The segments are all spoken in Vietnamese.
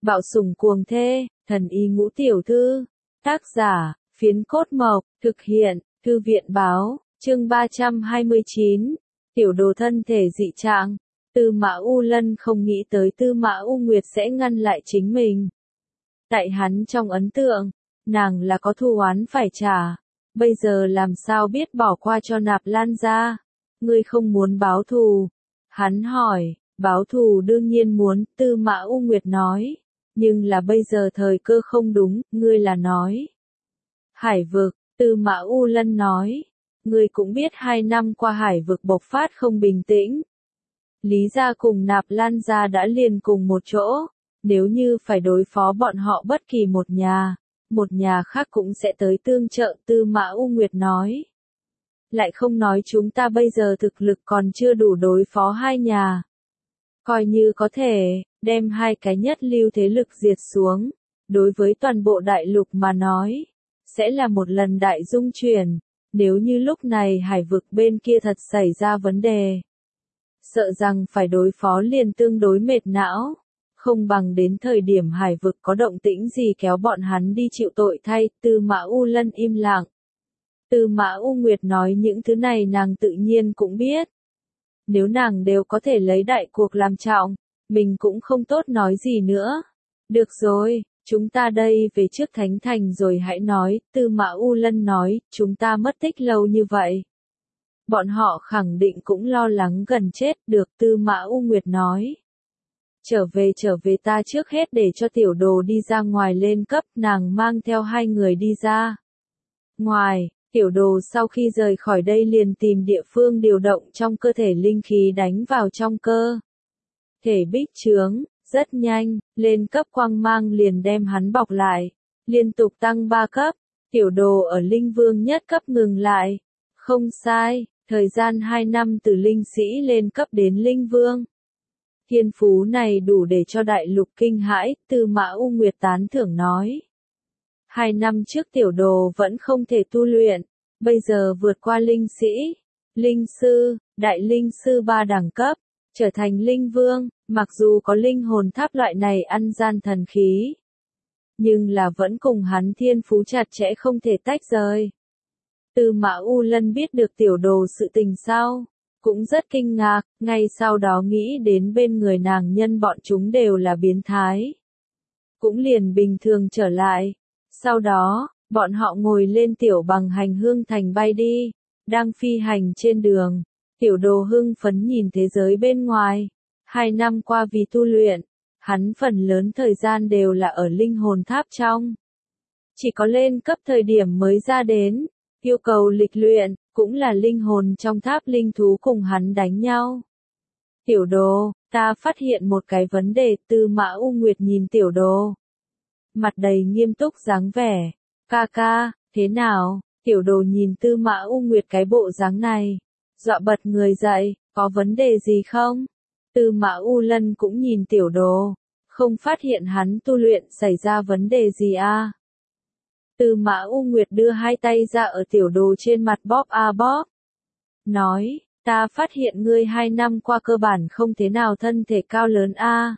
Bạo sủng cuồng thê, thần y ngũ tiểu thư. Tác giả, Phiến Cốt Mộc, thực hiện, Thư viện báo, chương 329. Tiểu đồ thân thể dị trạng. Tư Mã U Lân không nghĩ tới Tư Mã U Nguyệt sẽ ngăn lại chính mình. Tại hắn trong ấn tượng, nàng là có thù oán phải trả. Bây giờ làm sao biết bỏ qua cho Nạp Lan gia? Ngươi không muốn báo thù? Hắn hỏi. Báo thù đương nhiên muốn, Tư Mã U Nguyệt nói. Nhưng là bây giờ thời cơ không đúng, ngươi là nói. Hải vực, Tư Mã U Lân nói. Ngươi cũng biết 2 năm qua hải vực bộc phát không bình tĩnh. Lý gia cùng Nạp Lan gia đã liền cùng một chỗ. Nếu như phải đối phó bọn họ bất kỳ một nhà khác cũng sẽ tới tương trợ, Tư Mã U Nguyệt nói. Lại không nói chúng ta bây giờ thực lực còn chưa đủ đối phó 2 nhà. Coi như có thể, đem 2 cái nhất lưu thế lực diệt xuống, đối với toàn bộ đại lục mà nói, sẽ là một lần đại dung chuyển, nếu như lúc này hải vực bên kia thật xảy ra vấn đề. Sợ rằng phải đối phó liền tương đối mệt não, không bằng đến thời điểm hải vực có động tĩnh gì kéo bọn hắn đi chịu tội thay, Tư Mã U Lân im lặng. Tư Mã U Nguyệt nói những thứ này nàng tự nhiên cũng biết. Nếu nàng đều có thể lấy đại cuộc làm trọng, mình cũng không tốt nói gì nữa. Được rồi, chúng ta đây về trước Thánh Thành rồi hãy nói, Tư Mã U Lân nói, chúng ta mất tích lâu như vậy. Bọn họ khẳng định cũng lo lắng gần chết, được, Tư Mã U Nguyệt nói. Trở về ta trước hết để cho tiểu đồ đi ra ngoài lên cấp, nàng mang theo 2 người đi ra. Ngoài, tiểu đồ sau khi rời khỏi đây liền tìm địa phương điều động trong cơ thể linh khí đánh vào trong cơ thể bích trướng, rất nhanh, lên cấp quang mang liền đem hắn bọc lại, liên tục tăng 3 cấp, tiểu đồ ở linh vương nhất cấp ngừng lại. Không sai, thời gian 2 năm từ linh sĩ lên cấp đến linh vương. Thiên phú này đủ để cho đại lục kinh hãi, Tư Mã U Nguyệt tán thưởng nói. 2 năm trước tiểu đồ vẫn không thể tu luyện, bây giờ vượt qua linh sĩ, linh sư, đại linh sư 3 đẳng cấp, trở thành linh vương, mặc dù có linh hồn tháp loại này ăn gian thần khí, nhưng là vẫn cùng hắn thiên phú chặt chẽ không thể tách rời. Tư Mã U Lân biết được tiểu đồ sự tình sau, cũng rất kinh ngạc, ngay sau đó nghĩ đến bên người nàng nhân bọn chúng đều là biến thái. Cũng liền bình thường trở lại. Sau đó, bọn họ ngồi lên tiểu bằng hành hương thành bay đi, đang phi hành trên đường. Tiểu đồ hưng phấn nhìn thế giới bên ngoài. 2 năm qua vì tu luyện, hắn phần lớn thời gian đều là ở linh hồn tháp trong. Chỉ có lên cấp thời điểm mới ra đến, yêu cầu lịch luyện, cũng là linh hồn trong tháp linh thú cùng hắn đánh nhau. Tiểu đồ, ta phát hiện một cái vấn đề, Tư Mã U Nguyệt nhìn tiểu đồ. Mặt đầy nghiêm túc dáng vẻ. Ca ca, thế nào? Tiểu đồ nhìn Tư Mã U Nguyệt cái bộ dáng này. Dọa bật người dậy, có vấn đề gì không? Tư Mã U Lân cũng nhìn tiểu đồ. Không phát hiện hắn tu luyện xảy ra vấn đề gì à? Tư Mã U Nguyệt đưa 2 tay ra ở tiểu đồ trên mặt bóp a bóp. Nói, ta phát hiện ngươi 2 năm qua cơ bản không thế nào thân thể cao lớn a.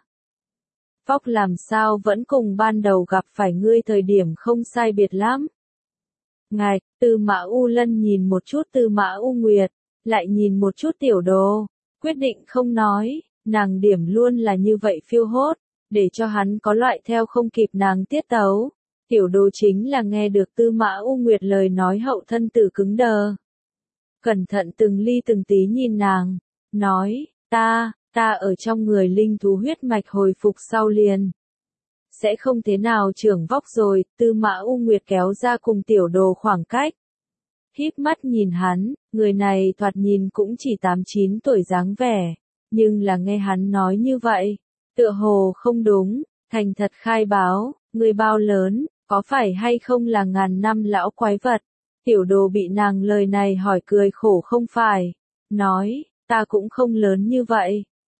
Vóc làm sao vẫn cùng ban đầu gặp phải ngươi thời điểm không sai biệt lắm. Ngài, Tư Mã U Lân nhìn một chút Tư Mã U Nguyệt, lại nhìn một chút tiểu đồ, quyết định không nói, nàng điểm luôn là như vậy phiêu hốt, để cho hắn có loại theo không kịp nàng tiết tấu. Tiểu đồ chính là nghe được Tư Mã U Nguyệt lời nói hậu thân tử cứng đờ. Cẩn thận từng ly từng tí nhìn nàng, nói, ta ở trong người linh thú huyết mạch hồi phục sau liền. Sẽ không thế nào trưởng vóc rồi, Tư Mã U Nguyệt kéo ra cùng tiểu đồ khoảng cách. Híp mắt nhìn hắn, người này thoạt nhìn cũng chỉ 8-9 tuổi dáng vẻ, nhưng là nghe hắn nói như vậy, tựa hồ không đúng, thành thật khai báo, người bao lớn, có phải hay không là ngàn năm lão quái vật? Tiểu đồ bị nàng lời này hỏi cười khổ không phải, nói, ta cũng không lớn như vậy,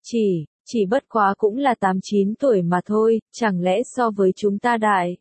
chỉ bất quá cũng là 8-9 tuổi mà thôi, chẳng lẽ so với chúng ta đại.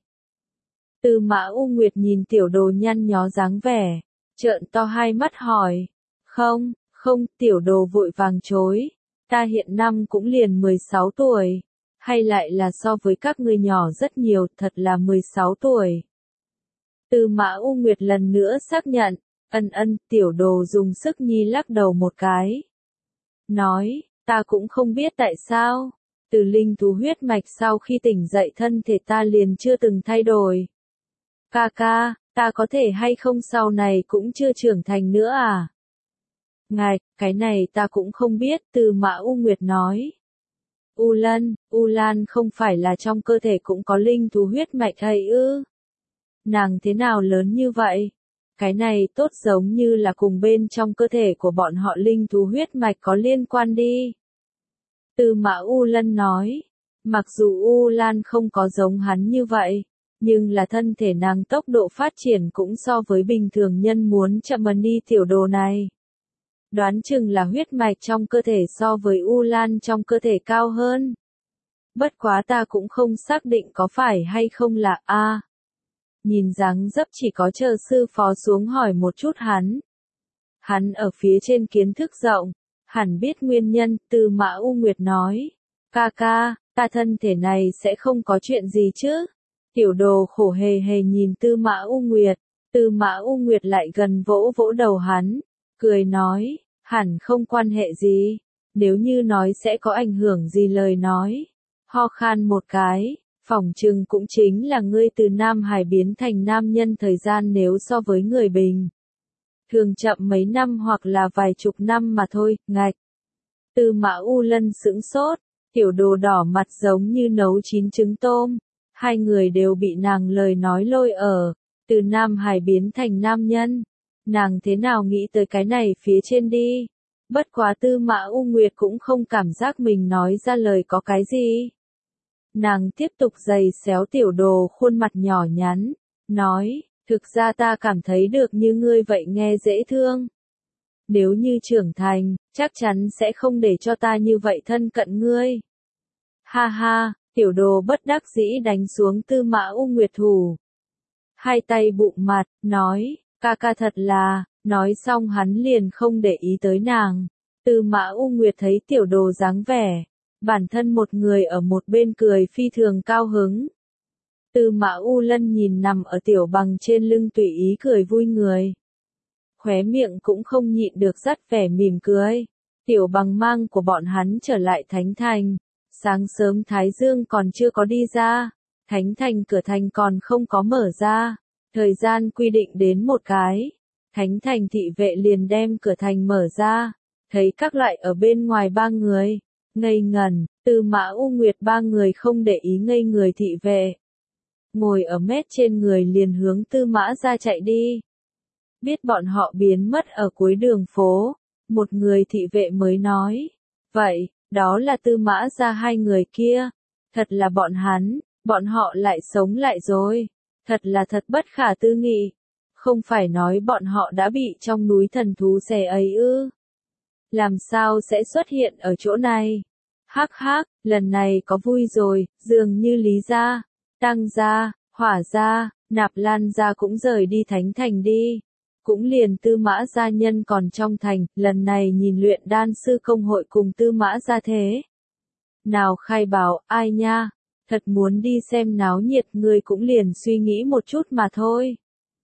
Tư Mã U Nguyệt nhìn tiểu đồ nhăn nhó dáng vẻ, trợn to 2 mắt hỏi, không, tiểu đồ vội vàng chối, ta hiện năm cũng liền 16 tuổi, Hay lại là so với các ngươi nhỏ rất nhiều, thật là 16 tuổi. Tư Mã U Nguyệt lần nữa xác nhận, Tiểu Đồ dùng sức nhi lắc đầu một cái. Nói, ta cũng không biết tại sao, từ linh thú huyết mạch sau khi tỉnh dậy thân thể ta liền chưa từng thay đổi. Ca ca, ta có thể hay không sau này cũng chưa trưởng thành nữa à? Ngài, cái này ta cũng không biết, Tư Mã U Nguyệt nói. U Lan không phải là trong cơ thể cũng có linh thú huyết mạch hay ư? Nàng thế nào lớn như vậy? Cái này tốt giống như là cùng bên trong cơ thể của bọn họ linh thú huyết mạch có liên quan đi. Tư Mã U Lân nói, mặc dù U Lan không có giống hắn như vậy, nhưng là thân thể nàng tốc độ phát triển cũng so với bình thường nhân muốn chậm hơn đi tiểu đồ này. Đoán chừng là huyết mạch trong cơ thể so với U Lan trong cơ thể cao hơn. Bất quá ta cũng không xác định có phải hay không là A. Nhìn dáng dấp chỉ có chờ sư phó xuống hỏi một chút hắn. Hắn ở phía trên kiến thức rộng, hẳn biết nguyên nhân, Tư Mã U Nguyệt nói. Ca ca, ta thân thể này sẽ không có chuyện gì chứ? Tiểu đồ khổ hề hề nhìn Tư Mã U Nguyệt, Tư Mã U Nguyệt lại gần vỗ vỗ đầu hắn, cười nói, hẳn không quan hệ gì, nếu như nói sẽ có ảnh hưởng gì lời nói. Ho khan một cái, phỏng chừng cũng chính là ngươi từ nam hài biến thành nam nhân thời gian nếu so với người bình thường chậm mấy năm hoặc là vài chục năm mà thôi, ngạch. Tư Mã U Lân sững sốt, tiểu đồ đỏ mặt giống như nấu chín trứng tôm, hai người đều bị nàng lời nói lôi ở, từ nam hài biến thành nam nhân, nàng thế nào nghĩ tới cái này phía trên đi. Bất quá Tư Mã U Nguyệt cũng không cảm giác mình nói ra lời có cái gì. Nàng tiếp tục giày xéo tiểu đồ khuôn mặt nhỏ nhắn, nói, thực ra ta cảm thấy được như ngươi vậy nghe dễ thương. Nếu như trưởng thành, chắc chắn sẽ không để cho ta như vậy thân cận ngươi. Ha ha, tiểu đồ bất đắc dĩ đánh xuống Tư Mã U Nguyệt thủ. Hai tay bụng mặt, nói, ca ca thật là, nói xong hắn liền không để ý tới nàng. Tư Mã U Nguyệt thấy tiểu đồ dáng vẻ, bản thân một người ở một bên cười phi thường cao hứng. Tư Mã U Lân nhìn nằm ở tiểu bằng trên lưng tùy ý cười vui người. Khóe miệng cũng không nhịn được dắt vẻ mỉm cười. Tiểu bằng mang của bọn hắn trở lại Thánh Thành. Sáng sớm Thái Dương còn chưa có đi ra. Thánh Thành cửa thành còn không có mở ra. Thời gian quy định đến một cái. Thánh Thành thị vệ liền đem cửa thành mở ra. Thấy các loại ở bên ngoài ba người. Ngây ngẩn, Tư Mã U Nguyệt ba người không để ý ngây người thị vệ. Ngồi ở mét trên người liền hướng Tư Mã ra chạy đi. Biết bọn họ biến mất ở cuối đường phố, một người thị vệ mới nói, vậy, đó là Tư Mã ra hai người kia, thật là bọn họ lại sống lại rồi, thật là thật bất khả tư nghị, không phải nói bọn họ đã bị trong núi thần thú xẻ ấy ư? Làm sao sẽ xuất hiện ở chỗ này? Hắc hắc, lần này có vui rồi, dường như Lý gia, Tăng gia, Hỏa gia, Nạp Lan gia cũng rời đi Thánh Thành đi. Cũng liền Tư Mã gia nhân còn trong thành, lần này nhìn luyện đan sư công hội cùng Tư Mã gia thế. Nào khai bảo, ai nha, thật muốn đi xem náo nhiệt người cũng liền suy nghĩ một chút mà thôi.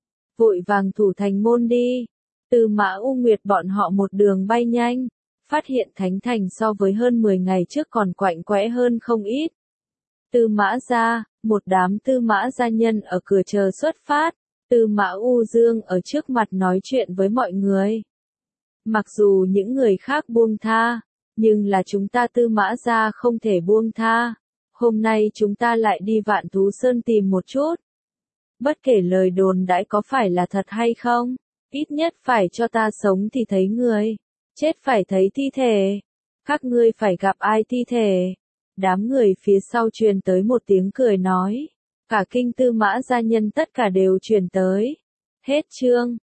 Vội vàng thủ thành môn đi. Tư Mã U Nguyệt bọn họ một đường bay nhanh, phát hiện Thánh Thành so với hơn 10 ngày trước còn quạnh quẽ hơn không ít. Tư Mã gia, một đám Tư Mã gia nhân ở cửa chờ xuất phát. Tư Mã U Dương ở trước mặt nói chuyện với mọi người. Mặc dù những người khác buông tha, nhưng là chúng ta Tư Mã gia không thể buông tha. Hôm nay chúng ta lại đi Vạn Thú Sơn tìm một chút. Bất kể lời đồn đãi có phải là thật hay không, ít nhất phải cho ta sống thì thấy người, chết phải thấy thi thể. Các ngươi phải gặp ai thi thể? Đám người phía sau truyền tới một tiếng cười nói. Cả kinh Tư Mã gia nhân tất cả đều truyền tới. Hết chương.